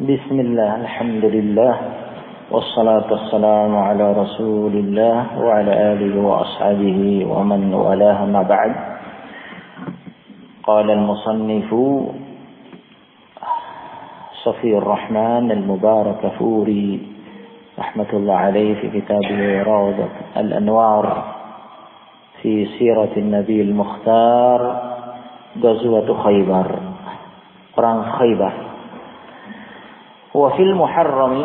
بسم الله الحمد لله والصلاة والسلام على رسول الله وعلى آله وأصحابه ومن والاه ما بعد. قال المصنف صفي الرحمن المباركفوري رحمة الله عليه في كتابه روضة الأنوار في سيرة النبي المختار غزوة خيبر perang Khaybar. Wa fil Muharram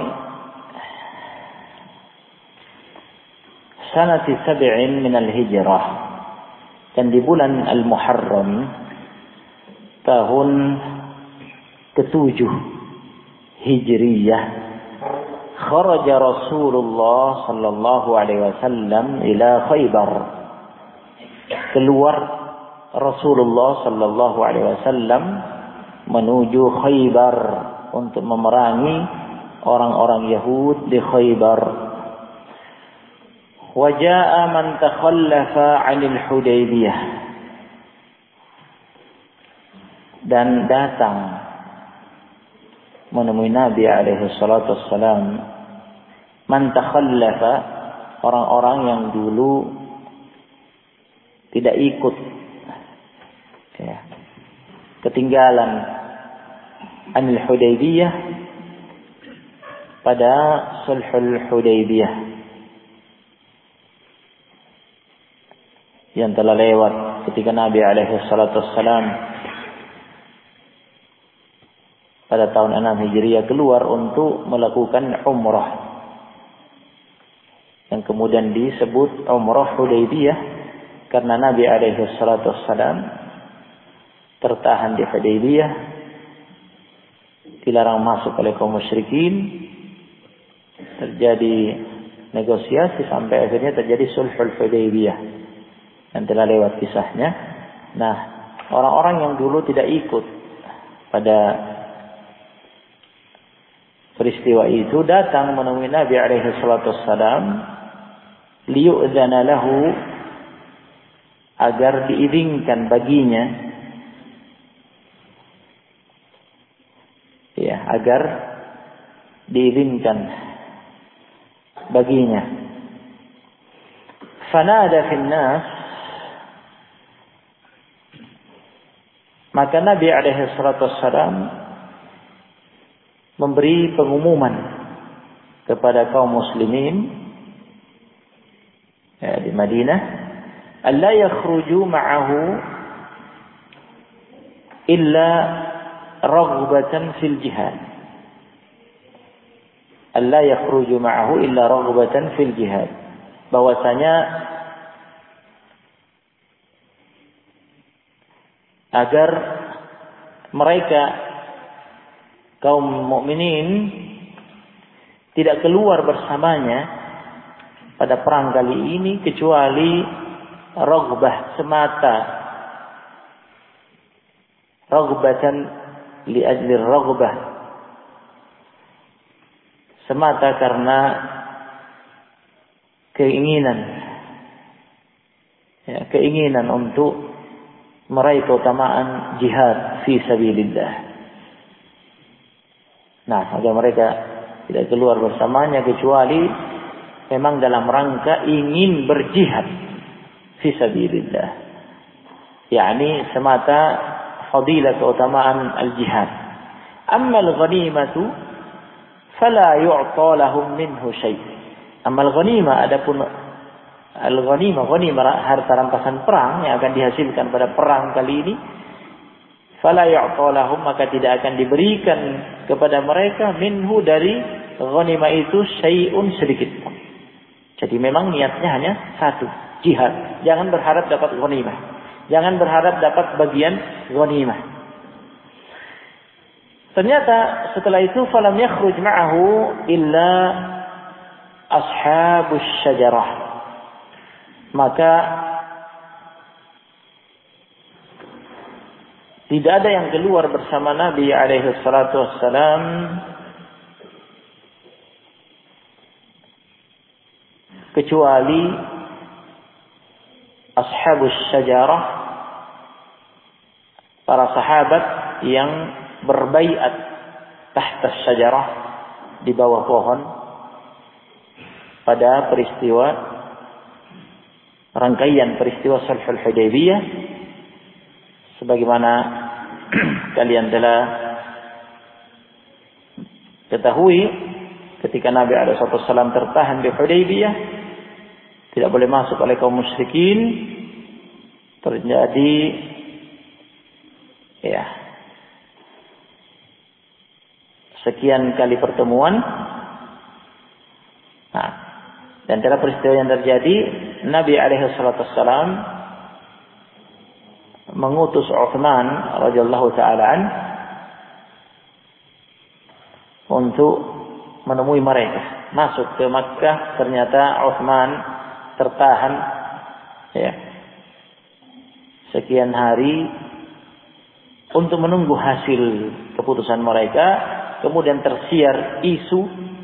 sanati 7 min al-hijrah, dan di bulan Al-Muharram tahun ke-7 Hijriyah kharaja Rasulullah sallallahu alaihi wasallam ila Khaybar. Keluar Rasulullah sallallahu alaihi wasallam menuju Khaybar untuk memerangi orang-orang Yahud di Khaybar. Wa jaa'a man takhallafa 'anil Hudaybiyah, dan datang menemui Nabi alaihi salatu wassalam man takhallafa, orang-orang yang dulu tidak ikut, ketinggalan anil Hudaybiyah pada Sulhul Hudaybiyah yang telah lewat ketika Nabi alaihi salatu wassalam pada tahun 6 Hijriah keluar untuk melakukan umrah yang kemudian disebut umrah Hudaybiyah karena Nabi alaihi salatu wassalam tertahan di Hudaybiyah, dilarang masuk oleh kaum musyrikin, terjadi negosiasi sampai akhirnya terjadi Sulhul Hudaybiyah yang telah lewat kisahnya. Nah, orang-orang yang dulu tidak ikut pada peristiwa itu datang menemui Nabi alaihi salatu wassalam liyu'dzana lahu, agar diizinkan baginya, agar diizinkan baginya. Fanada fin nas, maka Nabi alaihi salatu wassalam memberi pengumuman kepada kaum muslimin di Madinah, alla yakhruju ma'ahu illa raghbatan fil jihad. Alla yakhruju ma'ahu illa raghbatan fil jihad. Bahwasanya agar mereka kaum mukminin tidak keluar bersamanya pada perang kali ini kecuali raghbah semata, raghbatan li ajli raghbah, semata karena keinginan untuk meraih keutamaan jihad fi sabilillah. Nah, agar mereka tidak keluar bersamanya kecuali memang dalam rangka ingin berjihad fi sabilillah, yakni semata fadilah keutamaan al-jihad. Amma al-ghanimatu fala yu'ta lahum minhu syai'. Amma al-ghanimah, adapun al-ghanimah, harta rampasan perang yang akan dihasilkan pada perang kali ini, fala yu'ta lahum, maka tidak akan diberikan kepada mereka minhu, dari ghanimah itu, syai'un, sedikit pun. Jadi memang niatnya hanya satu, jihad. Jangan berharap dapat ghanimah. Jangan berharap dapat bagian ghanimah. Ternyata setelah itu falam yakhruj ma'ahu illa ashabus syajarah. Maka tidak ada yang keluar bersama Nabi alaihi salatu wassalam kecuali ashabus syajarah, para sahabat yang berbaiat tahta syajarah, di bawah pohon, pada peristiwa rangkaian peristiwa Sulhul Hudaybiyah, sebagaimana kalian telah ketahui, ketika Nabi SAW tertahan di Hudaybiyah, tidak boleh masuk oleh kaum musyrikin, terjadi sekian kali pertemuan. Nah, dan antara peristiwa yang terjadi, Nabi SAW mengutus Uthman radhiyallahu taala an untuk menemui mereka. Masuk ke Makkah, ternyata Uthman tertahan sekian hari untuk menunggu hasil keputusan mereka. Kemudian tersiar isu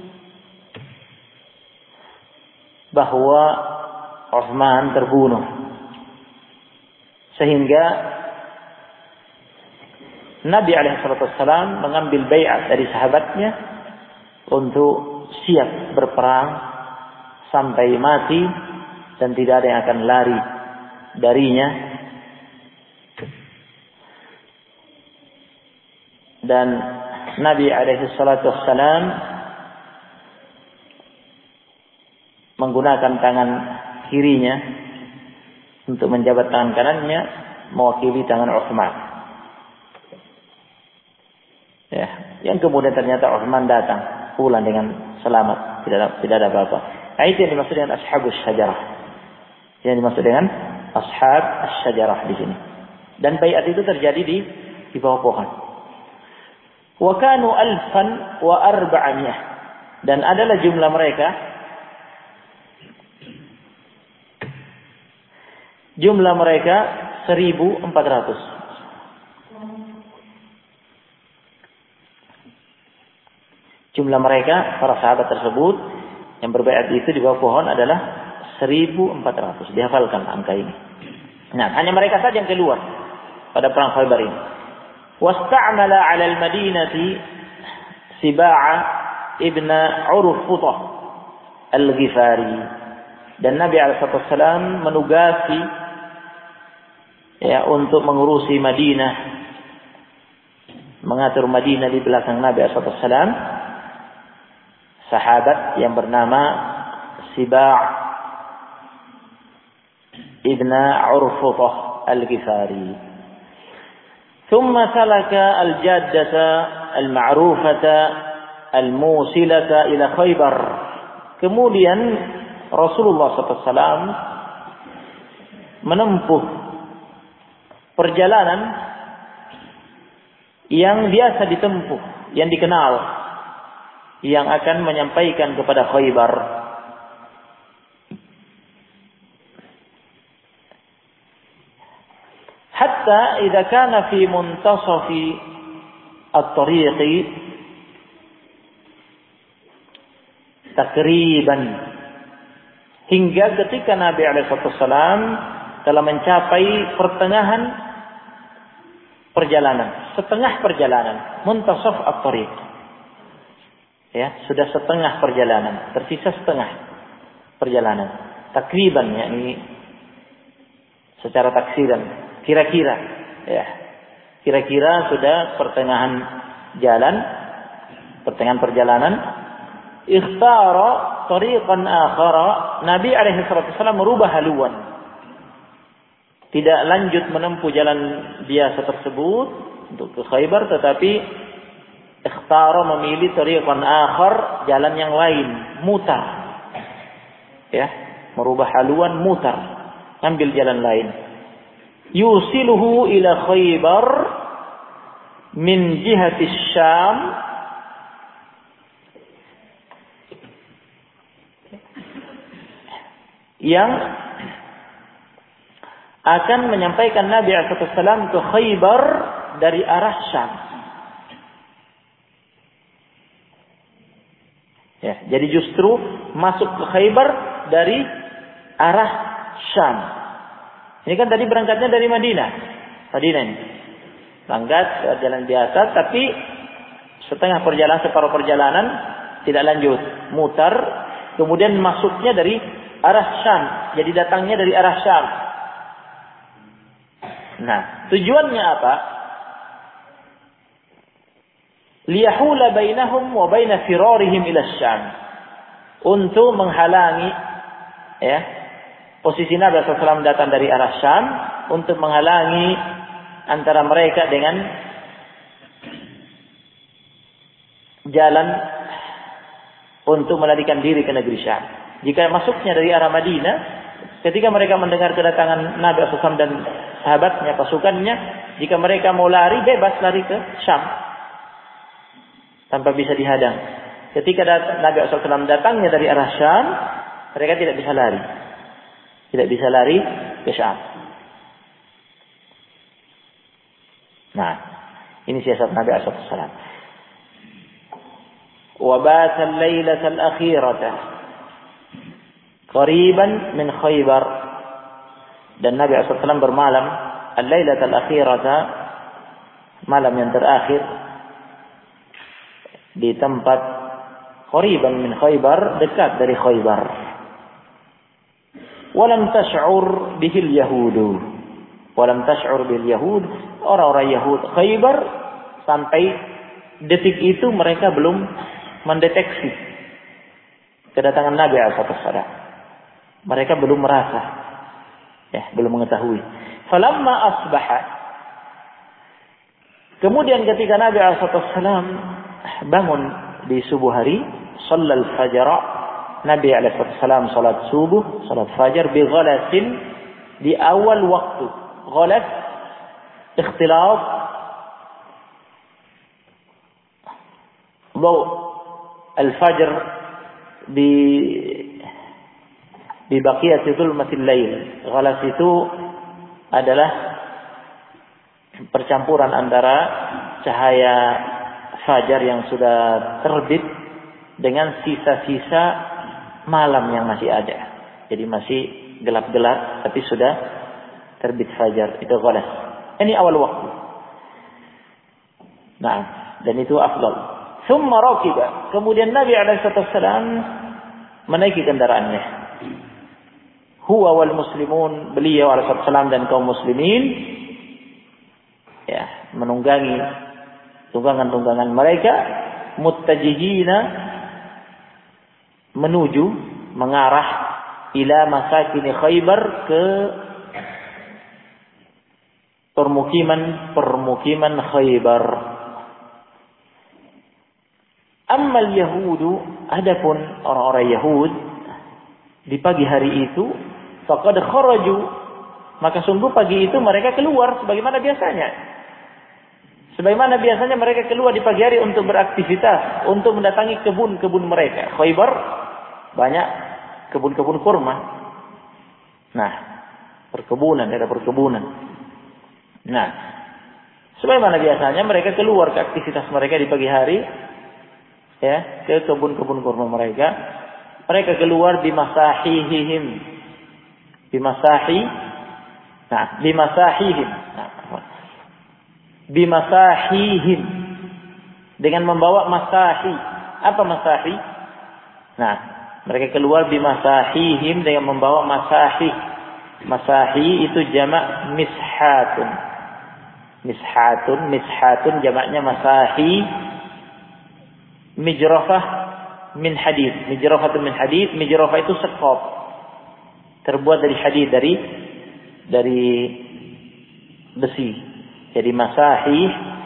bahwa Uthman terbunuh, sehingga Nabi SAW mengambil baiat dari sahabatnya untuk siap berperang sampai mati dan tidak ada yang akan lari darinya. Dan Nabi SAW menggunakan tangan kirinya untuk menjabat tangan kanannya mewakili tangan Uthman. Yang kemudian ternyata Uthman datang pulang dengan selamat, tidak ada apa-apa. Nah, itu yang dimaksud dengan ashabus syajarah. Yang dimaksud dengan ashab asy-syajarah di sini. Dan baiat itu terjadi di bawah pohon. Wa kanu 1,400, dan adalah jumlah mereka Jumlah mereka 1.400. Jumlah mereka, para sahabat tersebut yang berbaiat itu di bawah pohon adalah 1.400. Dihafalkan angka ini. Nah, hanya mereka saja yang keluar pada perang Khaybar ini. Wasta'mala 'ala al-Madinati Siba'a ibn Urfuthah al-Ghifari. Dan Nabi SAW menugasi untuk mengurusi Madinah, mengatur Madinah di belakang Nabi SAW, sahabat yang bernama Siba' ibn Urfuthah al-Ghifari. ثم سلك الجادة المعروفة الموصلة إلى خيبر. Kemudian Rasulullah SAW menempuh perjalanan yang biasa ditempuh, yang dikenal, yang akan menyampaikan kepada Khaybar. Hatta idza kana fi muntasafi at-tariq takriban, hingga ketika Nabi SAW telah mencapai pertengahan perjalanan, setengah perjalanan, muntasaf at-tariq, sudah setengah perjalanan, tersisa setengah perjalanan, takriban, yakni secara taksiran, kira-kira sudah pertengahan jalan, pertengahan perjalanan. Ikhtara tariqan akhara, Nabi SAW merubah haluan, tidak lanjut menempuh jalan biasa tersebut untuk ke Khaybar, tetapi ikhtara, memilih tariqan akhar, jalan yang lain, mutar, merubah haluan, mutar, ambil jalan lain. Yusiluhu ila Khaybar min jihati Syam, yang akan menyampaikan Nabi SAW ke Khaybar dari arah Syam. Jadi justru masuk ke Khaybar dari arah Syam. Ini kan tadi berangkatnya dari Madinah ini. Berangkat jalan biasa, tapi setengah perjalanan, separuh perjalanan tidak lanjut, mutar, kemudian masuknya dari arah Syam, jadi datangnya dari arah Syam. Nah, tujuannya apa? Liyahula bainahum wa baina firarihim ila Syam. Untuk menghalangi, ya, posisi Nabi SAW datang dari arah Syam, untuk menghalangi antara mereka dengan jalan untuk melarikan diri ke negeri Syam. Jika masuknya dari arah Madinah, ketika mereka mendengar kedatangan Nabi SAW dan sahabatnya, pasukannya, jika mereka mau lari, bebas lari ke Syam tanpa bisa dihadang. Ketika Nabi SAW datangnya dari arah Syam, mereka tidak bisa lari. Tidak bisa lari ke Syam. Nah, ini siasat Nabi SAW. وَبَاتَ اللَّيْلَةَ الْأَخِيرَةَ قَرِيبًا مِنْ خَيْبَرَ. Dan Nabi SAW bermalam al-lailah al-akhirata, malam yang terakhir, di tempat qariban min Khaybar, dekat dari Khaybar. Walam tash'ur bihil yahudu. Walam tash'ur bil yahud. Orang-orang Yahud Khaybar sampai detik itu mereka belum mendeteksi kedatangan Nabi SAW. Mereka belum merasa, ya, belum mengetahui. Falamma asbaha. Kemudian ketika Nabi SAW bangun di subuh hari, shallal fajr, Nabi SAW salat subuh, salat fajar bi ghalasin, di awal waktu. Ghalas ikhtilaf daw al-fajr bi baqiyati dhulmatil lail. Ghalas itu adalah percampuran antara cahaya fajar yang sudah terbit dengan sisa-sisa malam yang masih ada. Jadi masih gelap-gelap tapi sudah terbit fajar. Itu ghalas. Ini awal waktu. Nah, dan itu afdal. Thumma rakiba. Kemudian Nabi SAW menaiki kendaraannya. Huwa wal muslimun, beliau SAW dan kaum muslimin, ya, menunggangi tunggangan-tunggangan mereka, muttajihina, menuju, mengarah ila masakin Khaybar, ke permukiman Khaybar. Ammal yahudu, adapun orang-orang Yahud di pagi hari itu, faqad kharaju, maka sungguh pagi itu mereka keluar sebagaimana biasanya. Sebagaimana biasanya mereka keluar di pagi hari untuk beraktivitas, untuk mendatangi kebun-kebun mereka. Khaybar banyak kebun-kebun kurma. Nah, perkebunan, daerah perkebunan. Nah, sebagaimana biasanya mereka keluar ke aktivitas mereka di pagi hari, ya, ke kebun-kebun kurma mereka. Mereka keluar di masahihim. Bimasahihim, dengan membawa masahi. Apa masahi? Nah, mereka keluar bimasahihim dengan membawa masahi. Masahi itu jamak mishatun. Mishatun jamaknya masahi. Mijrafah min hadid. Mijrafatun min hadid. Mijrafah itu sekop, terbuat dari hadid, dari besi. Jadi masahi,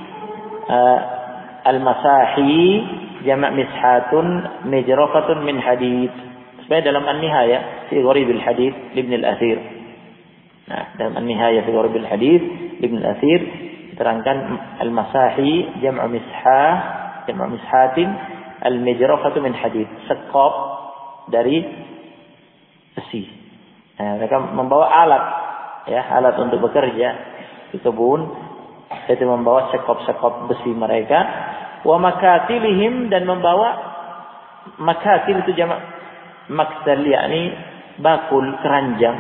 al-masahi jamak mishatun, mijrafatun min hadid. Sebenarnya dalam An-Nihaya fi Gharib al-Hadith Ibn al-Athir. Nah, dalam An-Nihaya fi Gharib al-Hadith Ibn al-Athir diterangkan al-masahi jamak mishatin, al-mijrafatu min hadid, sekop dari besi. Nah, mereka membawa alat, ya, alat untuk bekerja di kebun. Itu membawa sekop-sekop besi mereka. Wa makatilihim, dan membawa makatil itu jamak maktal, yakni bakul, keranjang,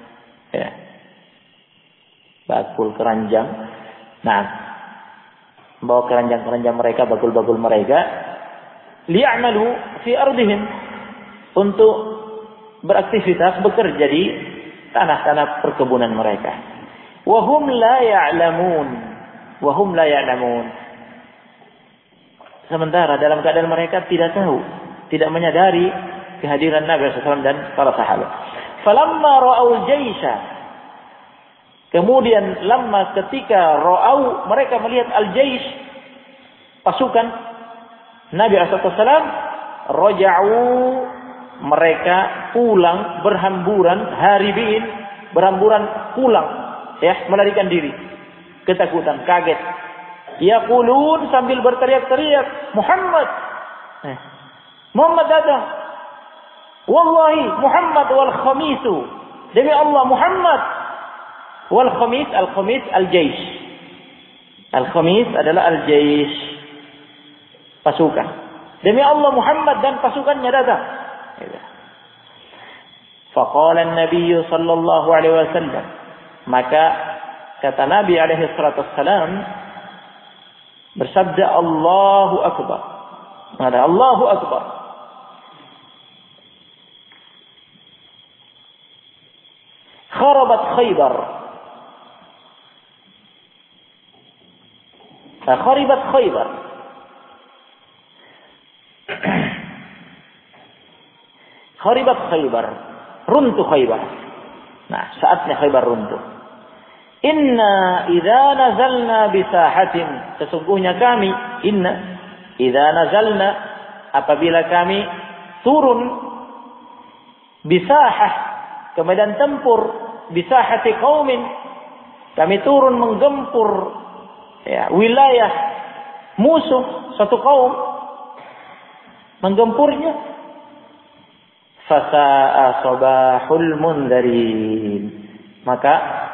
ya, bakul, keranjang. Nah, membawa keranjang-keranjang mereka, bagul-bagul mereka, liya'malu fi ardihim, untuk beraktivitas, bekerja di tanah-tanah perkebunan mereka. Wa hum la ya'lamun. Wa hum la ya'lamun. Sementara dalam keadaan mereka tidak tahu, tidak menyadari kehadiran Nabi SAW dan para sahabat. Falamma ra'aul jaisha, kemudian lamma ketika ra'au, mereka melihat al-jaish, pasukan Nabi SAW, raja'u, mereka pulang berhamburan, haribin, berhamburan pulang, ya, melarikan diri, ketakutan, kaget. Yaqulun, sambil berteriak-teriak, Muhammad, Muhammad datang. Wallahi Muhammad wal khamisu, demi Allah Muhammad wal khamis, al-khamis al-jaish. Al-khamis adalah al-jaish, pasukan. Demi Allah Muhammad dan pasukannya datang. Faqala an-nabiy sallallahu alaihi wasallam, maka kata Nabi alaihi salatu wassalam, bersabda, Allahu akbar. Ada Allahu akbar. Kharabat Khaybar. Kharibat Khaybar. Kharibat Khaybar. Runtuh Khaybar. Nah, saatnya Khaybar runtuh. Inna idza nazalna bisahatin, sesungguhnya kami, inna idza nazalna, apabila kami turun, bisahah, ke medan tempur, bisahati qaumin, kami turun menggempur, ya, wilayah musuh satu kaum, menggempurnya, fasa'a sabahul mundarin, maka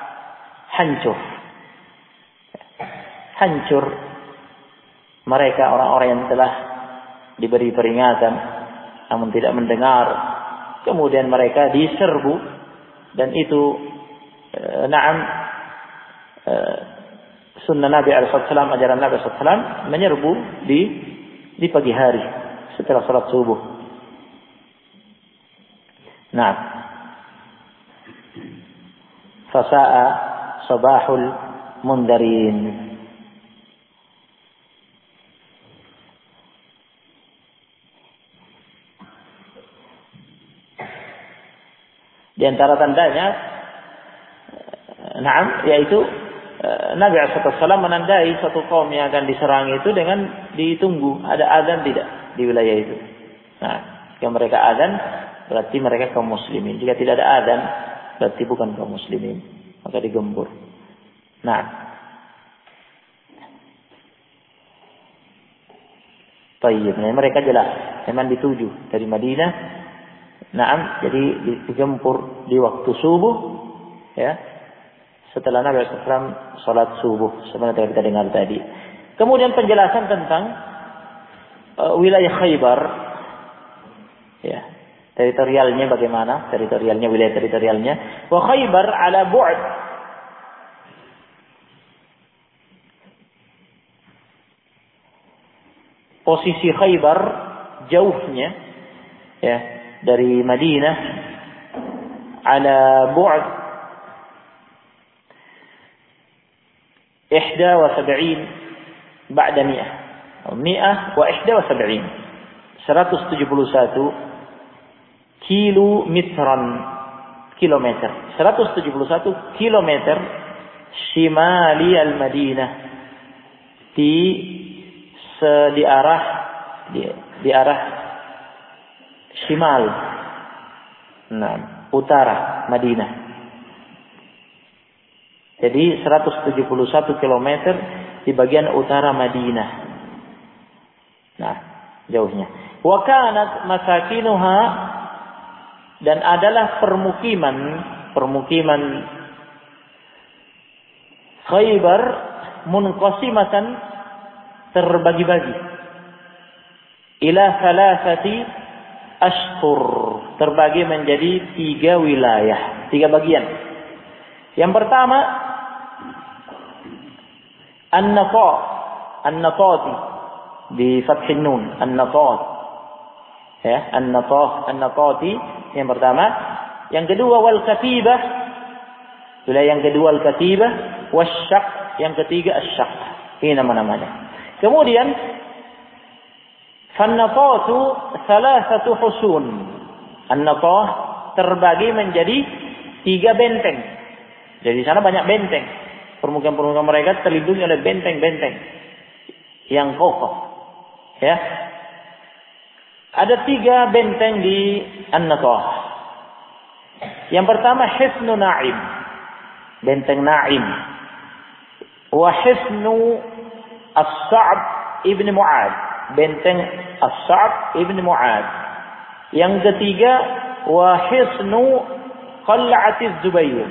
hancur mereka, orang-orang yang telah diberi peringatan namun tidak mendengar, kemudian mereka diserbu, dan itu sunnah Nabi SAW, ajaran Nabi SAW, menyerbu di pagi hari setelah salat subuh. Nah, fasa'a sabahul mundarin. Di antara tandanya, yaitu Nabi SAW menandai suatu kaum yang akan diserang itu dengan ditunggu ada azan tidak di wilayah itu. Nah, jika mereka azan, berarti mereka kaum muslimin. Jika tidak ada azan, berarti bukan kaum muslimin, maka digempur. Nah, tayyib. Nah, mereka jelas memang dituju dari Madinah. Nah, jadi digempur di waktu subuh, ya, setelah Nabi SAW salat subuh, sebenarnya kita dengar tadi. Kemudian penjelasan tentang wilayah Khaybar, ya, teritorialnya bagaimana? Teritorialnya, wilayah teritorialnya. Wa Khaybar ala bu'd. Posisi Khaybar jauhnya, ya, dari Madinah, ala bu'd 71 ba'da 100 wa 71 kilometer 171 kilometer shimali al-Madinah, di arah shimal, nah, utara Madinah. Jadi 171 km di bagian utara Madinah. Nah, jauhnya. Wa kanat masakinuha, dan adalah permukiman Khaybar munqasimatan, terbagi-bagi, ila salasati ashhur, terbagi menjadi 3 wilayah, 3 bagian. Yang pertama, An-Nafa, An-Natati di fathhin nun, An-Natat. Ya, An-Natati yang pertama. Yang kedua wal katibah. Sudah yang kedua al-katibah, wasyaq, yang ketiga asy-syaq. Ini nama-namanya. Kemudian fan-natatu thalathatu husun. An-natah terbagi menjadi 3 benteng. Jadi di sana banyak benteng. Permukaan-permukaan mereka terlindungi oleh benteng-benteng yang kokoh. Ya. Ada 3 benteng di An-Natah. Yang pertama Hisnu Na'im. Benteng Na'im. Wa Hisnu As-Sa'b ibn Mu'ad. Benteng As-Sa'b ibn Mu'ad. Yang ketiga wa Hisnu Qal'atiz Zubair.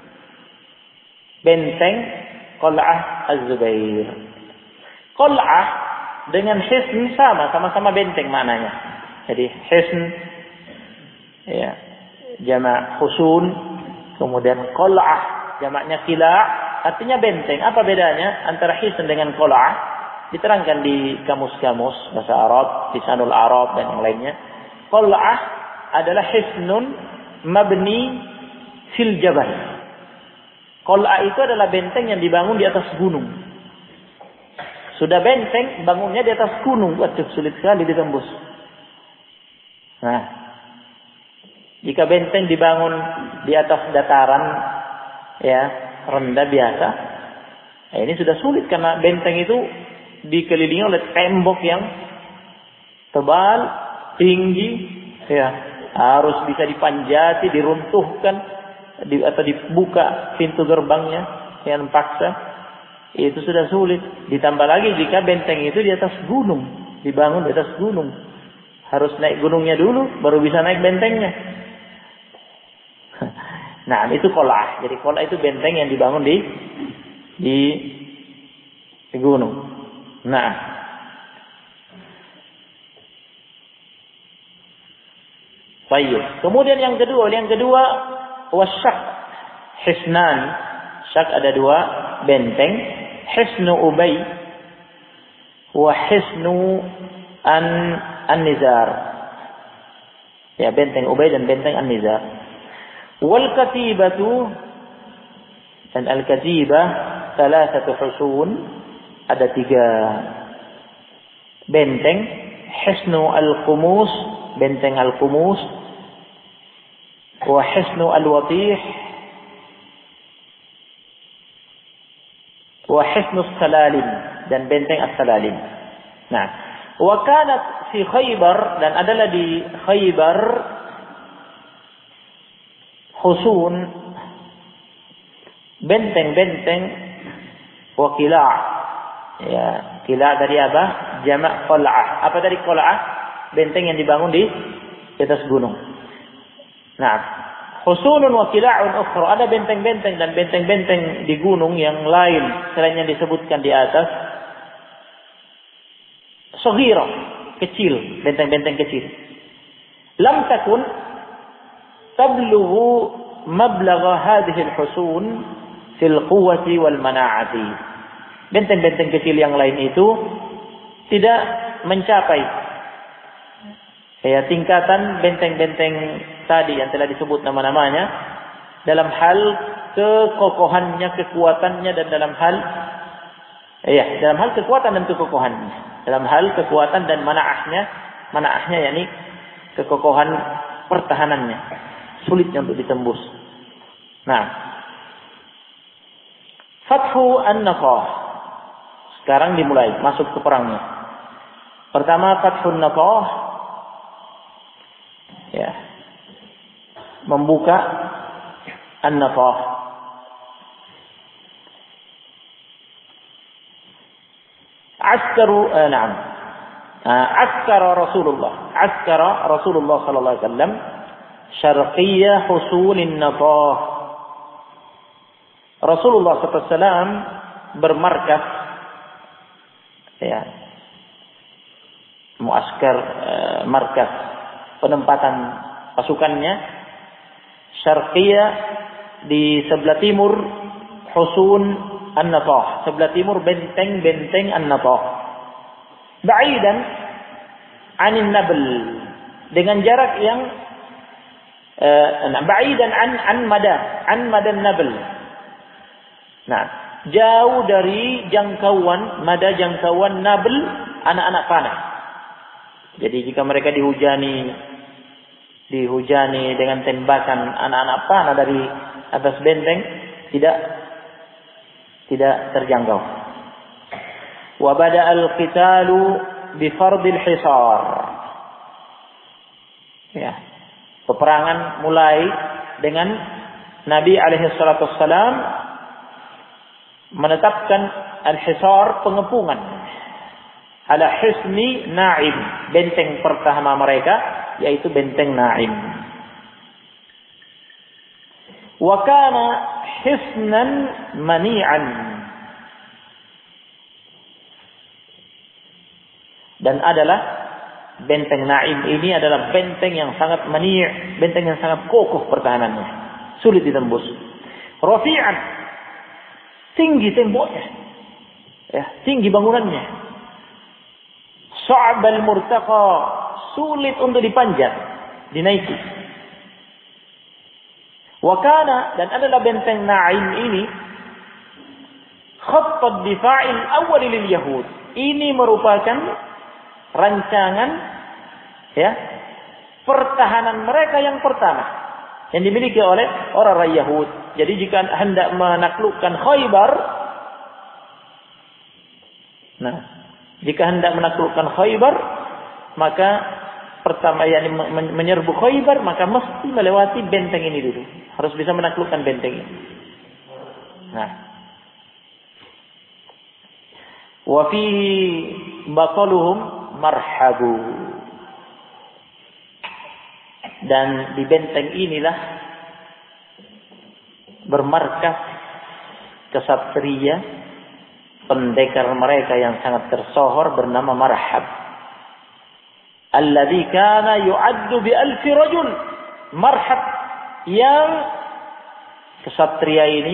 Benteng Qal'ah Az-Zubair. Qal'ah dengan hisn sama-sama benteng maknanya. Jadi hisn ya jamak husun, kemudian qal'ah jamaknya qila', artinya benteng. Apa bedanya antara hisn dengan qal'ah? Diterangkan di kamus-kamus bahasa Arab, Lisanul Arab dan yang lainnya. Qal'ah adalah hisnun mabni fil jabal. Qal'ah itu adalah benteng yang dibangun di atas gunung. Sudah benteng, bangunnya di atas gunung. Waduh, sulit sekali ditembus. Nah, jika benteng dibangun di atas dataran, ya rendah biasa, ini sudah sulit karena benteng itu dikelilingi oleh tembok yang tebal, tinggi, ya harus bisa dipanjati, diruntuhkan, atau dibuka pintu gerbangnya yang paksa. Itu sudah sulit. Ditambah lagi jika benteng itu di atas gunung, dibangun di atas gunung, harus naik gunungnya dulu baru bisa naik bentengnya. Nah, itu qal'ah. Jadi qal'ah itu benteng yang dibangun di gunung. Nah, baik. Kemudian yang kedua wasyaq hisnan. Syak ada 2 benteng, Hisnu Ubay wa Hisnu An-Nizar. Ya, benteng Ubay dan benteng An-Nizar. Wal katibatu dan al-katibah thalathatu husun, ada 3 benteng, Hisnu al-Qumus, benteng al-Qumus, wa Hisnu al-Watih wa Hisnu Salalim, dan benteng As-Salalim. Nah, wa kanat fi Khaybar, dan adalah di Khaybar husun, benteng-benteng, wa qila'. Ya, qila' dari apa? Jamak qal'ah. Apa dari qal'ah? Benteng yang dibangun di atas gunung. Nah, husunun wa qila'un ukhra, ada benteng-benteng dan benteng-benteng di gunung yang lain selain yang disebutkan di atas. Saghira, kecil, benteng-benteng kecil. Lam takun tablughu mablagha hadhihi al-husun fil quwwati wal mana'ati. Benteng-benteng kecil yang lain itu tidak mencapai tingkatan benteng-benteng tadi yang telah disebut nama-namanya dalam hal kekokohannya, kekuatannya, dan dalam hal kekuatan dan kekokohannya, dalam hal kekuatan dan mana'ahnya yakni kekokohan pertahanannya, sulitnya untuk ditembus. Nah, Fathu An-Natah, sekarang dimulai masuk ke perangnya. Pertama Fathun Natah, ya, membuka An-Natah. Askara Rasulullah sallallahu alaihi wasallam syarqiyya husulin Natah. Rasulullah sallallahu alaihi wasallam bermarkas, ya, muaskar, markas penempatan pasukannya syarqiyah di sebelah timur husun An-Natah, sebelah timur benteng-benteng An-Natah. Ba'idan 'anil Nabl, dengan jarak yang ba'idan an madan Nabl. Nah, jauh dari jangkauan Nabl, anak-anak panah. Jadi jika mereka dihujani dengan tembakan anak-anak panah dari atas benteng, tidak terjangkau. Wa bada'al qitalu bi fardil hisar. Ya. Peperangan mulai dengan Nabi alaihi salatu wassalam menetapkan al-hisar, pengepungan, ala hisni Na'im, benteng pertama mereka yaitu benteng Na'im. Wa kana hisnan mani'an, dan adalah benteng Na'im ini adalah benteng yang sangat mani', benteng yang sangat kokoh pertahanannya, sulit ditembus. Rafi'an, tinggi temboknya, ya, tinggi bangunannya. Sa'bal murtaqa, sulit untuk dipanjat, dinaiki. Wa kana, dan adalah benteng Na'im ini khatt difa'il awwal lil yahud. Ini merupakan rancangan, ya, pertahanan mereka yang pertama yang dimiliki oleh orang-orang Yahud. Jadi jika hendak menaklukkan Khaybar, maka pertama yang menyerbu Khaybar, maka mesti melewati benteng ini dulu. Harus bisa menaklukkan benteng ini. Nah, wa fihi bataluhum marhabu, dan di benteng inilah bermarkas kesatria pendekar mereka yang sangat tersohor bernama Marhab. Alladzi kana yu'addu bi 1000 rajul. Marhab yang kesatria ini,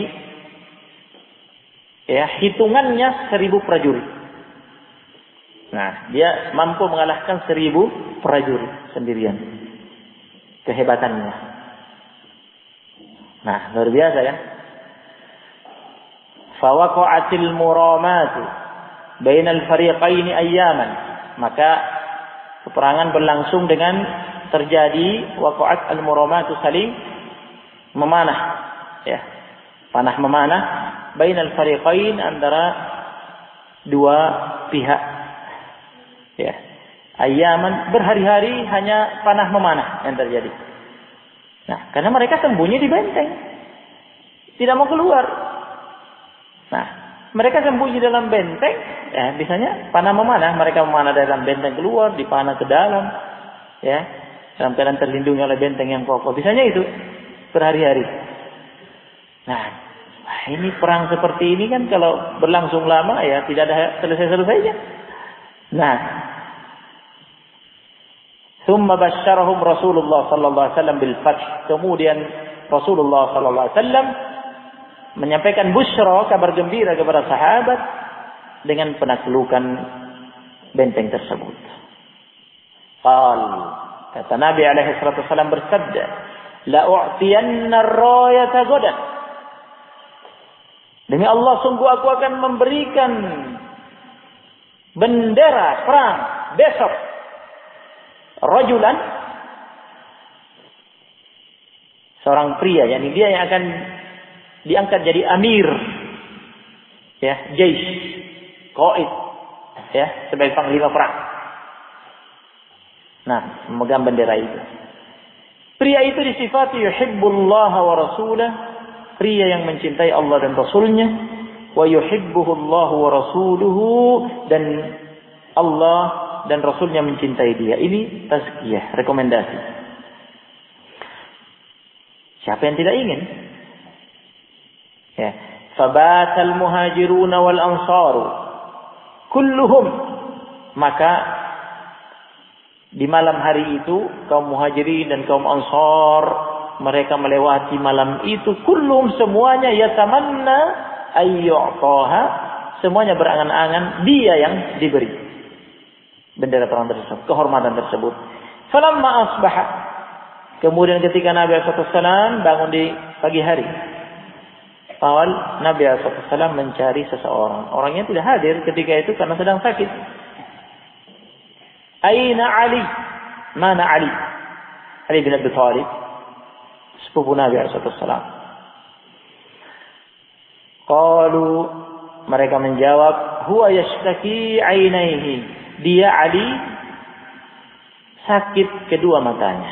ya, hitungannya 1000 prajurit. Nah, dia mampu mengalahkan 1000 prajurit sendirian. Kehebatannya. Nah, luar biasa kan? Fawaqa'atil muramatu bainal fariqaini ayyaman. Maka peperangan berlangsung dengan terjadi waqa'at al-muramatu, saling memanah, ya. Panah memanah bainal fariqain, antara dua pihak. Ya, ayaman, berhari-hari hanya panah memanah yang terjadi. Nah, karena mereka sembunyi di benteng, tidak mau keluar. Nah, mereka sembunyi dalam benteng, ya, biasanya panah memanah, mereka memanah dalam benteng, keluar dipanah ke dalam, ya, dalam keadaan terlindungi oleh benteng yang kokoh. Biasanya itu berhari-hari. Nah, ini perang seperti ini kan kalau berlangsung lama, ya, tidak ada selesai-selesainya. Nah, thumma basyarahum Rasulullah sallallahu alaihi wasallam bil fath. Kemudian Rasulullah sallallahu alaihi wasallam menyampaikan busyra, kabar gembira kepada sahabat dengan penaklukan benteng tersebut. Kata Nabi alaihi salatu wasallam bersabda, la u'tiyanna ar-rayata ghadan. Demi Allah, sungguh aku akan memberikan bendera perang besok. Rajulan, seorang pria, yakni dia yang akan diangkat jadi amir, ya, jais, qaid, ya, sebagai panglima perang. Nah, memegang bendera itu. Pria itu disifati yuhibbullaha wa rasulah, pria yang mencintai Allah dan Rasulnya, wa yuhibbuhu Allah wa rasuluhu, dan Allah dan Rasulnya mencintai dia. Ini tazkiyah, rekomendasi. Siapa yang tidak ingin? Ya, fabatal muhajirun wal ansaru kulluhum, maka di malam hari itu kaum muhajirin dan kaum ansar mereka melewati malam itu, kulluhum, semuanya, yatamanna ayyu'taha, semuanya berangan-angan dia yang diberi bendera perang tersebut, kehormatan tersebut. Falamma asbaha, kemudian ketika Nabi SAW bangun di pagi hari, Nabi SAW mencari seseorang. Orangnya tidak hadir ketika itu karena sedang sakit. Aina Ali? Mana Ali? Ali bin Abi Thalib, sepupu Nabi SAW. Qalu, mereka menjawab, huwa yashtaki ainaihi. Dia Ali sakit kedua matanya.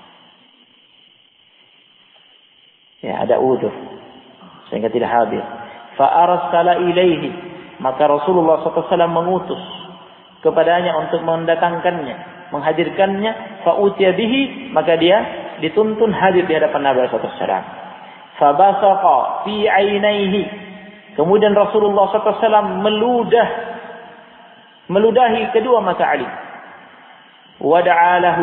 Ya, ada udzur sehingga tidak hadir. Fa arsala ilaihi, maka Rasulullah SAW mengutus kepadanya untuk mendatangkannya, menghadirkannya. Fa utiya bihi, maka dia dituntun hadir di hadapan Nabi SAW. Fa basaqa fi ainaihi, kemudian Rasulullah SAW meludahi kedua mata Ali. Wada'alahu,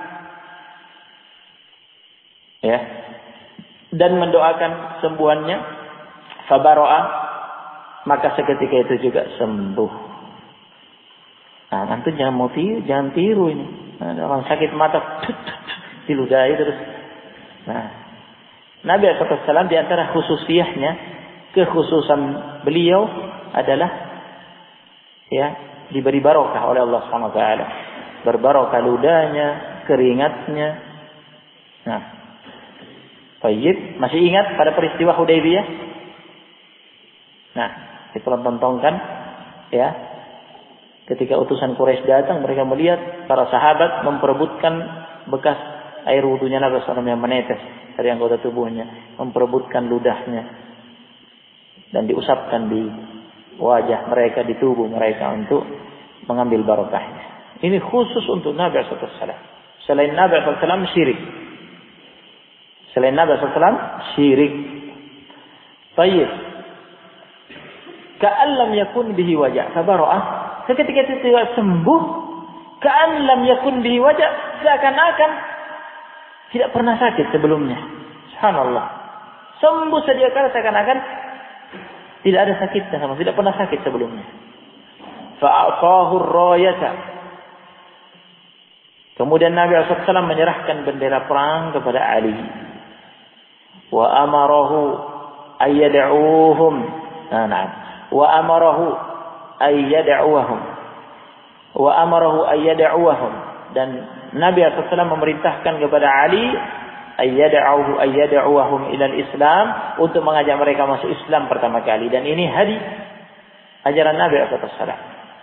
ya, dan mendoakan sembuhannya. Fabara'a, maka seketika itu juga sembuh. Nah, antum jangan tiru ini. Nah, orang sakit mata diludahi terus. Nah, Nabi SAW di antara khususiyahnya, kekhususan beliau adalah ya, diberi barokah oleh Allah Subhanahu wa taala. Berbarokah ludahnya, keringatnya. Nah, baik, masih ingat pada peristiwa Hudaybiyah? Nah, dipertontonkan ya. Ketika utusan Quraisy datang, mereka melihat para sahabat memperebutkan bekas air wudunya Nabi SAW yang menetes dari anggota tubuhnya, memperebutkan ludahnya dan diusapkan di wajah mereka, di tubuh mereka untuk mengambil barokahnya. Ini khusus untuk Nabi SAW. Selain Nabi SAW syirik. Selain Nabi SAW syirik. Baik. Ka'an lam yakun bihi wajah. Fabara'ah. Ketika itu tidak sembuh, ka'an lam yakun bihi wajah, seakan-akan tidak pernah sakit sebelumnya. Subhanallah. Sembuh saja karena seakan-akan tidak ada sakitnya sama, tidak pernah sakit sebelumnya. Fa'atahu ar-rayata. Kemudian Nabi SAW menyerahkan bendera perang kepada Ali. Wa amarahu ayyad'uhum. Nah. Wa amarahu ayyad'uhum. Wa amarahu ayyad'uhum. Dan Nabi SAW memerintahkan kepada Ali ayyad'uhum ilal Islam, untuk mengajak mereka masuk Islam pertama kali. Dan ini hadis ajaran Nabi SAW.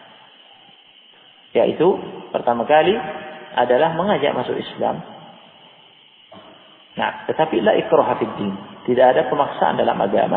Yaitu pertama kali adalah mengajak masuk Islam. Nah, tetapi la ikraha fid din, tidak ada pemaksaan dalam agama.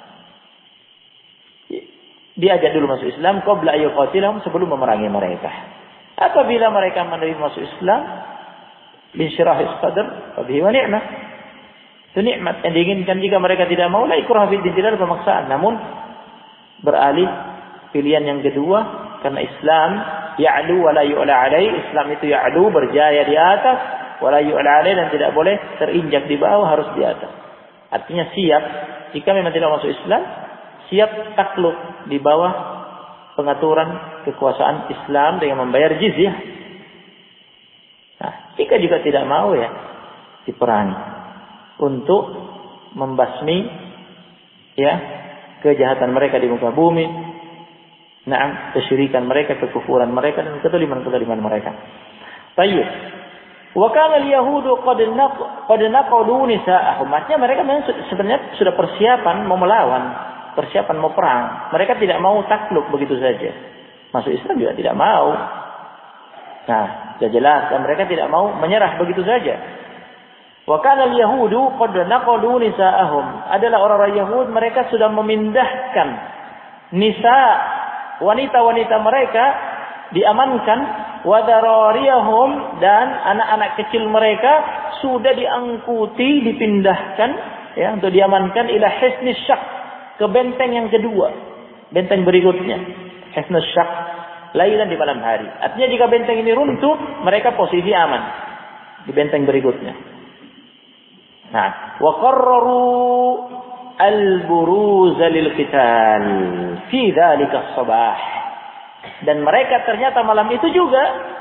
Diajak dulu masuk Islam qabla ayyuqatilahum, sebelum memerangi mereka. Apabila mereka menerima masuk Islam, binsyirahis sadr, fabihi wa ni'mah. Itu nikmat yang diinginkan. Jika mereka tidak mau, la ikraha fid din, tidak ada pemaksaan. Namun beralih pilihan yang kedua, karena Islam ya'lu wa la yu'la alaih. Islam itu ya'lu, berjaya di atas, wa la yu'la alaih, dan tidak boleh terinjak di bawah, harus di atas. Artinya siap, jika memang tidak masuk Islam, siap takluk di bawah pengaturan kekuasaan Islam dengan membayar jizyah. Nah, jika juga tidak mau, ya diperangi untuk membasmi ya kejahatan mereka di muka bumi. Nah, kesyirikan mereka, kekufuran mereka, dan kezaliman mereka. Baik. Wa kana al-yahudu qad naqadu nisa'ahum. Artinya mereka sebenarnya sudah persiapan mau melawan, persiapan mau perang. Mereka tidak mau takluk begitu saja. Masuk Islam juga tidak mau. Nah, sudah jelas, dan mereka tidak mau menyerah begitu saja. Wa kana al-yahudu qad naqadu nisa'ahum. Adalah orang-orang Yahud, mereka sudah memindahkan nisa', wanita-wanita mereka diamankan, wadarariyahum, dan anak-anak kecil mereka sudah diangkuti, dipindahkan ya untuk diamankan ila hisnis syak, ke benteng yang kedua, benteng berikutnya. Hisnus syak, lailan, di malam hari. Artinya jika benteng ini runtuh, mereka posisi aman di benteng berikutnya. Nah, wa qarraru al-buruz lil qital fi dzalika as-sabah. Dan mereka ternyata malam itu juga,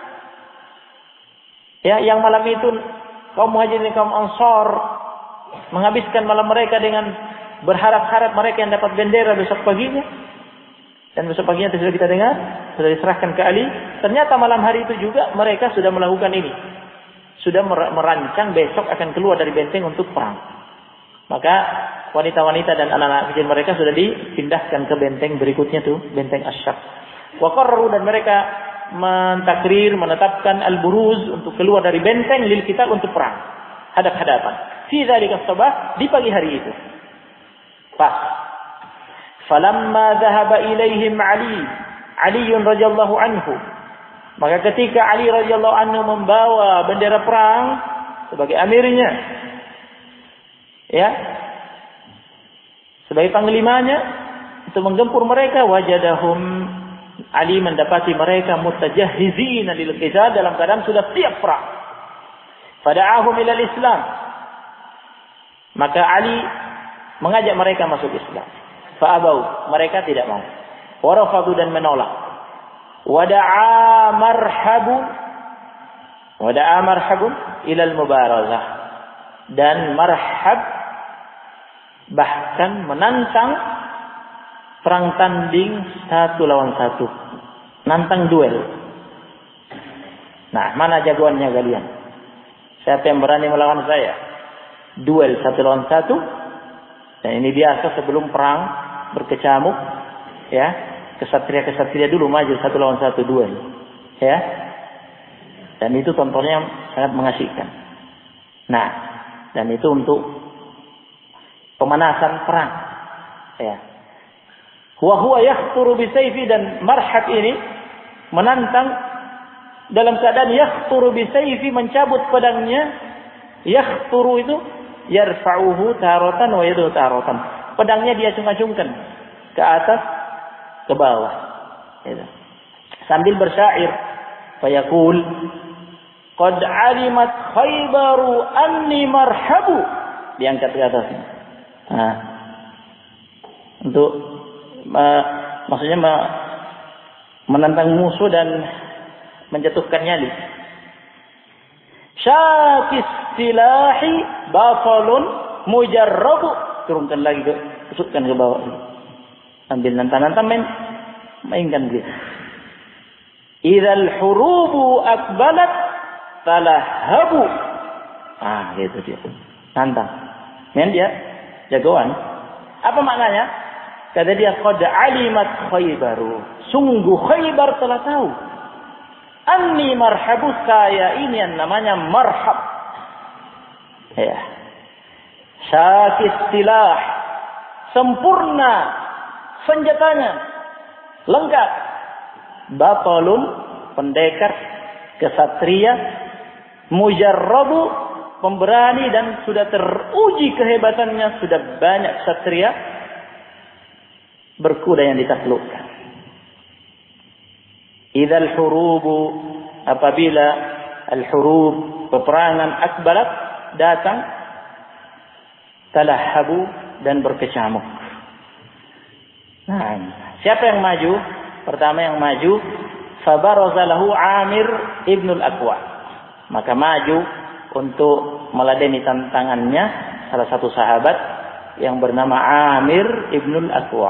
ya, yang malam itu kaum Muhajirin, kaum Ansar menghabiskan malam mereka dengan berharap-harap mereka yang dapat bendera besok paginya. Dan besok paginya sudah kita dengar, sudah diserahkan ke Ali. Ternyata malam hari itu juga mereka sudah melakukan ini. Sudah merancang besok akan keluar dari benteng untuk perang. Maka wanita-wanita dan anak-anak kecil mereka sudah dipindahkan ke benteng berikutnya tuh, benteng Asyaf. Wa qarraru, dan mereka mentakrir, menetapkan al-buruz untuk keluar dari benteng lil qital untuk perang. Hadap-hadapan. Fi dzalika as-sabah, di pagi hari itu. Pas. Falamma dhahaba ilaihim Ali radhiyallahu anhu. Maka ketika Ali radhiyallahu anhu membawa bendera perang sebagai amirnya, ya, sebagai panglimanya untuk menggempur mereka, wajadahum, Ali mendapati mereka mutajahhizina lil qital, dalam keadaan sudah siap perang. Fada'ahum ila al-Islam. Maka Ali mengajak mereka masuk Islam. Fa'abau, mereka tidak mau. Warafadu, dan menolak. Wada'a marhabun ilal mubarazah. Dan marhab bahkan menantang perang tanding 1 lawan 1. Nantang duel. Nah, mana jagoannya kalian? Siapa yang berani melawan saya? Duel 1 lawan 1. Dan ini biasa sebelum perang berkecamuk, ya, kesatria dulu maju 1 lawan 1 duel, ya, dan itu tontonnya sangat mengasihkan. Nah, dan itu untuk pemanasan perang, ya. Huwa yakhturu bisayfi, dan marhab ini menantang dalam keadaan yakhturu bisayfi, mencabut pedangnya. Yakhturu itu yarfa'uhu taratan wa yadu taratan. Pedangnya dia acung-acungkan ke atas, ke bawah, gitu. Sambil bersyair, fayaqul qad alimat khaybaru anni marhabu, diangkat ke atasnya. Nah, untuk maksudnya menantang musuh dan menjatuhkan nyali. Syakis silahi bafalun mujarrabu, turunkan lagi, masukkan ke bawah. Ambil nantang-nantang, mainkan gitu. Idzal hurubu akbalat talahabu. Gitu dia. Nantang. Dia jagoan. Apa maknanya? Kata dia, qad alimat khaybaru. Sungguh Khaybar telah tahu. Anni marhabu, saya ini yang namanya marhab. Ya. Syakis silah, sempurna senjatanya, lengkap. Batalun, pendekar, kesatria. Mujarrabu, pemberani dan sudah teruji kehebatannya, sudah banyak satria berkuda yang ditaklukkan. Idzal hurubu, apabila al-hurub, peperangan, akbarat, datang, talahabu, dan berkecamuk. Nah, siapa yang maju? Pertama yang maju, fabaraza lahu Amir ibnul Aqwa. Maka maju untuk meladeni tantangannya salah satu sahabat yang bernama Amir ibnul Aqwa.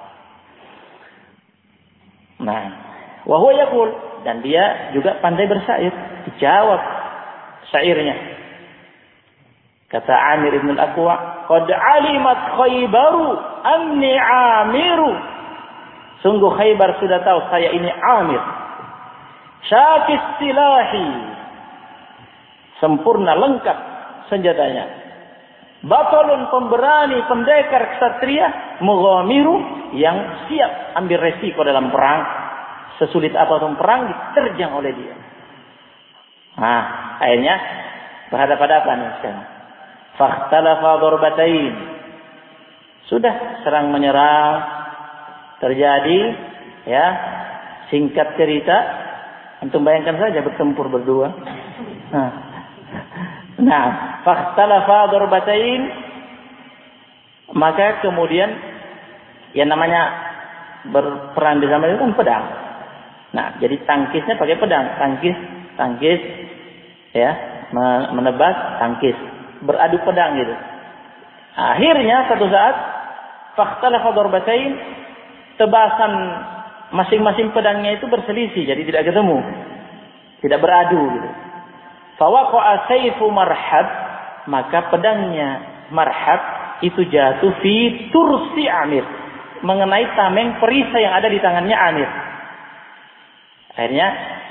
Nah, wa huwa yaqul, dan dia juga pandai bersyair. Dijawab syairnya. Kata Amir ibn al-Aqwa, qad alimat Khaybaru anni Amiru. Sungguh Khaybar sudah tahu saya ini Amir. Syakis silahi, sempurna lengkap senjatanya. Batalun, pemberani, pendekar, ksatria. Mughamiru, yang siap ambil resiko dalam perang. Sesulit apapun perang diterjang oleh dia. Nah, akhirnya berhadapan-hadapan sekarang. Fakhtalafa darbatain. Sudah serang menyerang terjadi, ya. Singkat cerita, antum bayangkan saja bertempur berdua. Nah, fakhtalafa darbatain Maka kemudian yang namanya berperang di zaman itu kan pedang. Nah, jadi tangkisnya pakai pedang, tangkis ya, menebas tangkis, beradu pedang gitu. Akhirnya satu saat fakhtalafa darbatain, tebasan masing-masing pedangnya itu berselisih, jadi tidak ketemu, tidak beradu gitu. Fawaqa'a sayfu Marhab, maka pedangnya Marhab itu jatuh fi tursi Amir, mengenai tameng perisai yang ada di tangannya Amir. Akhirnya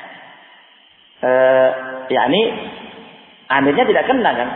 yakni Amirnya tidak kena kan.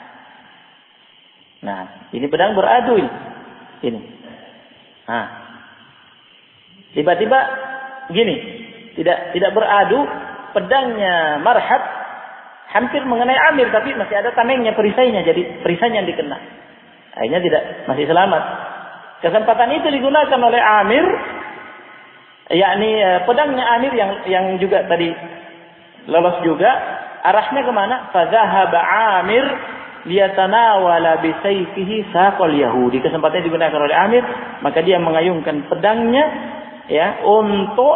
Nah, ini pedang beradu ini. Nah, tiba-tiba gini, tidak beradu, pedangnya Marhab hampir mengenai Amir, tapi masih ada tamengnya, perisainya, jadi perisainya yang dikena. Akhirnya masih selamat. Kesempatan itu digunakan oleh Amir, yakni pedangnya Amir yang juga tadi lolos juga, arahnya kemana? Fadzahaba Amir liyatanawala bisayfihi saqal Yahudi. Kesempatan digunakan oleh Amir, maka dia mengayunkan pedangnya ya untuk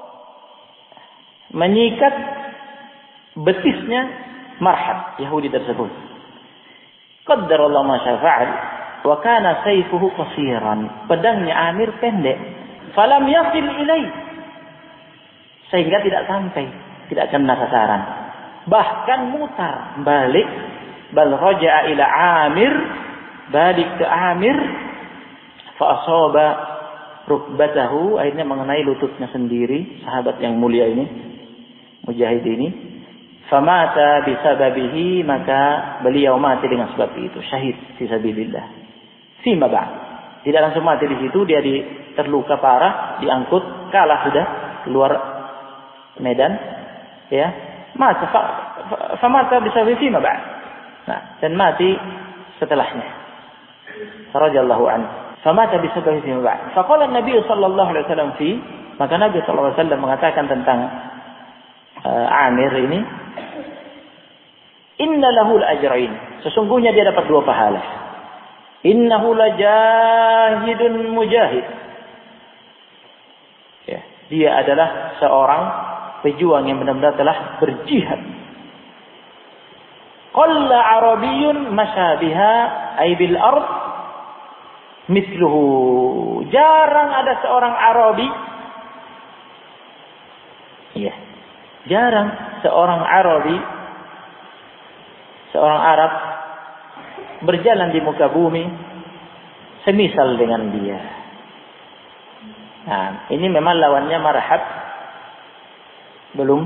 menyikat betisnya Marhab Yahudi tersebut. Qaddarallahu ma syafa'al wa kana sayfuhu qasiran. Pedangnya Amir pendek. Falam yasil ilai, sehingga tidak sampai, tidak kena sasaran, bahkan mutar balik. Bal raja'a ila Amir, balik ke Amir, fa asaba rukbatahu, akhirnya mengenai lututnya sendiri, sahabat yang mulia ini, mujahid ini. Famata bisababihi, maka beliau mati dengan sebab itu, syahid fisabilillah. Fima ba'd, tidak langsung mati di situ, dia terluka parah, diangkut, kalah sudah, keluar medan, ya, mati. Famata bisababihi fima ba'd. Nah, dan mati setelahnya. Radhiyallahu anhu. Famata bisababihi fima ba'd. Faqala Nabi sallallahu alaihi wasallam maka Nabi sallallahu alaihi wasallam mengatakan tentang Amir ini, inna lahul ajrain, sesungguhnya dia dapat 2 pahala. Innahu lajahidun mujahid. Ya, dia adalah seorang pejuang yang benar-benar telah berjihad. Qalla arabiyyun masyabiha ay bil ard mithluhu. Jarang ada seorang Arabi, ya, jarang seorang Arabi, seorang Arab berjalan di muka bumi semisal dengan dia. Nah, ini memang lawannya Marhab belum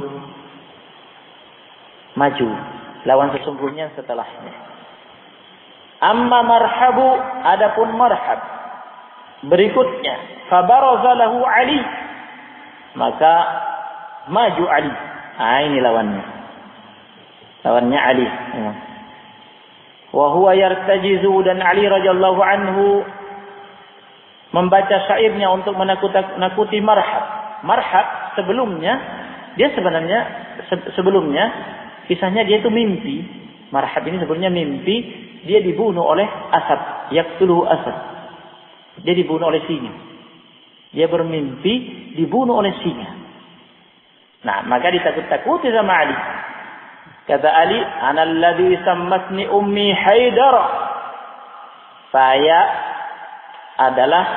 maju. Lawan sesungguhnya setelahnya. Amma Marhabu, adapun Marhab berikutnya, fabaraza lahu Ali, maka maju Ali. Ah, ini lawannya. Lawannya Ali. Ya. Wa huwa yartajizu, dan Ali radhiyallahu anhu membaca syairnya untuk menakuti Marhab. Marhab sebelumnya, dia sebenarnya sebelumnya kisahnya dia itu mimpi. Marhab ini sebelumnya mimpi, dia dibunuh oleh Asad, yaqtuluhu Asad. Dia dibunuh oleh singa. Dia bermimpi dibunuh oleh singa. Nah, maka ditakut-takuti sama Ali. Kata Ali, ana alladhi sammatni ummi Haidar. Saya adalah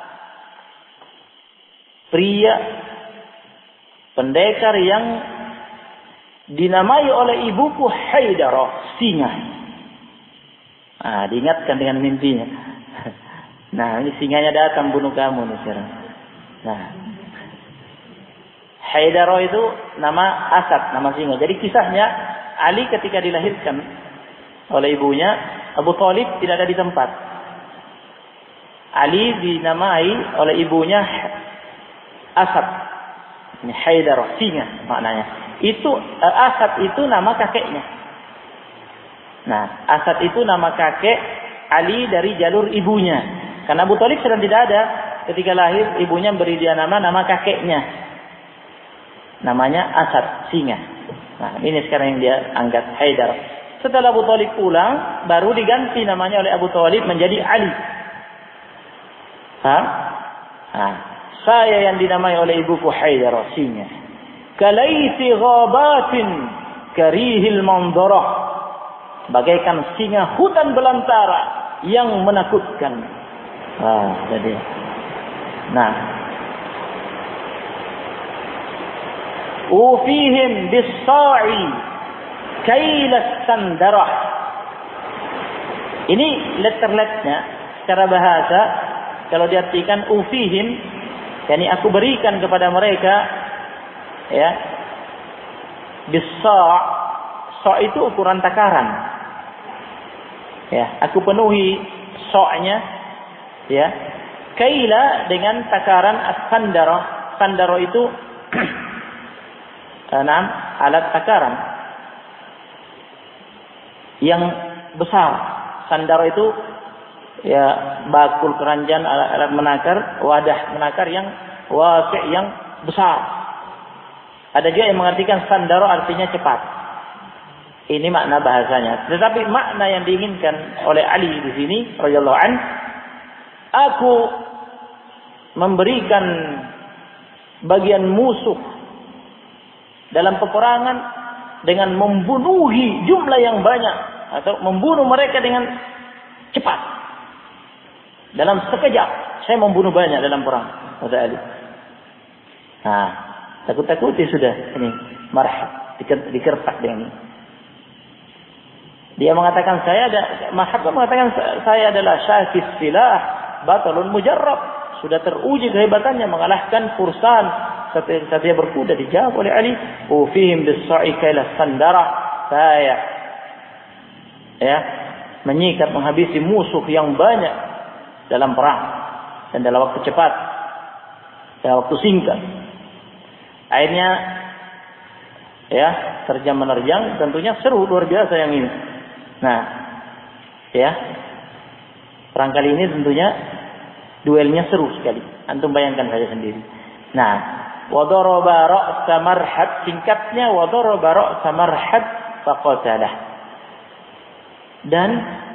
pria pendekar yang dinamai oleh ibuku Haidar, singa. Nah, diingatkan dengan mimpinya. Nah, ini singanya datang bunuh kamu nih sekarang. Nah, Haidar itu nama Asad, nama singa. Jadi kisahnya Ali ketika dilahirkan oleh ibunya, Abu Thalib tidak ada di tempat. Ali dinamai oleh ibunya Asad. Ini Haidar, singa maknanya. Itu Asad itu nama kakeknya. Nah, Asad itu nama kakek Ali dari jalur ibunya. Karena Abu Thalib sedang tidak ada ketika lahir, ibunya beri dia nama kakeknya. Namanya Asad, singa. Nah, ini sekarang yang dia angkat Haidar. Setelah Abu Thalib pulang, baru diganti namanya oleh Abu Thalib menjadi Ali. Saya yang dinamai oleh ibuku Haidar singa. Kalaiti ghabatin karihil mandarah. Bagaikan singa hutan belantara yang menakutkan. Jadi. Nah. Ufihim bis-sa'i kailas sandarah. Ini letter-letternya secara bahasa kalau diartikan ufihim, yakni aku berikan kepada mereka ya. Bis-sa', sa' itu ukuran takaran. Ya, aku penuhi sa'-nya ya. Kaila dengan takaran as-sandara. Sandara itu alat takaran yang besar. Sandara itu ya bakul, keranjang, alat menakar, wadah menakar yang wasi', yang besar. Ada juga yang mengartikan sandara artinya cepat. Ini makna bahasanya. Tetapi makna yang diinginkan oleh Ali di sini radhiyallahu an, aku memberikan bagian musuh dalam peperangan dengan membunuhi jumlah yang banyak atau membunuh mereka dengan cepat. Dalam sekejap saya membunuh banyak dalam perang, kata Ali. Takut-takuti sudah ini marhab dikertak dengan ini. Dia mengatakan saya adalah syakis silah batalun mujarrab. Sudah teruji kehebatannya mengalahkan fursan Satria berkuda. Dijawab oleh Ali, ufihim bis-sa'i kailas sandarah. Saya menyikat, menghabisi musuh yang banyak dalam perang dan dalam waktu cepat, dalam waktu singkat. Akhirnya terjang menerjang, tentunya seru luar biasa yang ini. Nah, perang kali ini tentunya duelnya seru sekali. Antum bayangkan saja sendiri. Nah, wadaraba ra'sa marhad, singkatnya wadaraba ra'sa marhad faqatalah. Dan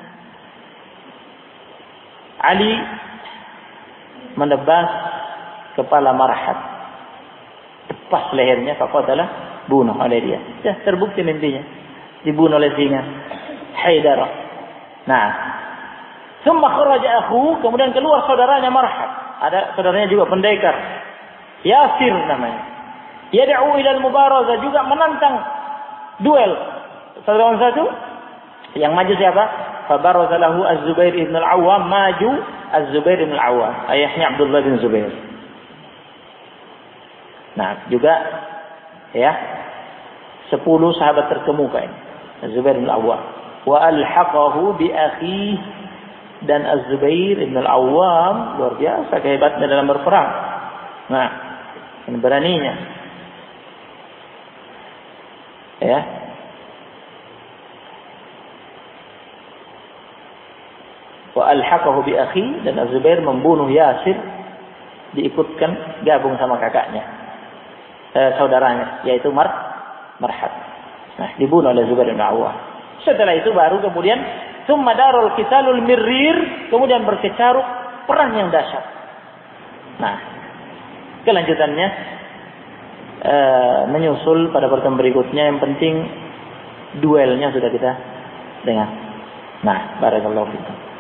Ali menebas kepala marhad, tepas lehernya, faqatalah, bunuh oleh dia. Ya, terbukti intinya dibunuh oleh singa Haidar. Nah, summa kharaja akhu, kemudian keluar saudaranya marhad. Ada saudaranya juga pendekar, Yasir namanya. Yad'u ila al-mubarazah, juga menantang duel. Saudara satu yang maju siapa? Fabaraza lahu Az-Zubair ibn al-Awwam, maju Az-Zubair ibn al-Awwam, ayahnya Abdullah bin Zubair. Nah, juga 10 sahabat terkemuka ini. Az-Zubair bin al-Awwam. Wa alhaqahu bi akhihi, dan Az-Zubair ibn al-Awwam luar biasa kehebatnya dalam berperang. Nah, ini beraninya. Wa alhaqahu bi akhihi, dan Az-Zubair membunuh Yasir, diikutkan gabung sama kakaknya, saudaranya, yaitu Marhad. Nah, dibunuh oleh Zubair bin Awwam. Setelah itu baru kemudian summa darul qitalul mirrir, kemudian berkecamuk perang yang dahsyat. Nah, kelanjutannya menyusul pada pertemuan berikutnya. Yang penting duelnya sudah kita dengar. Nah, barakallahu fikum.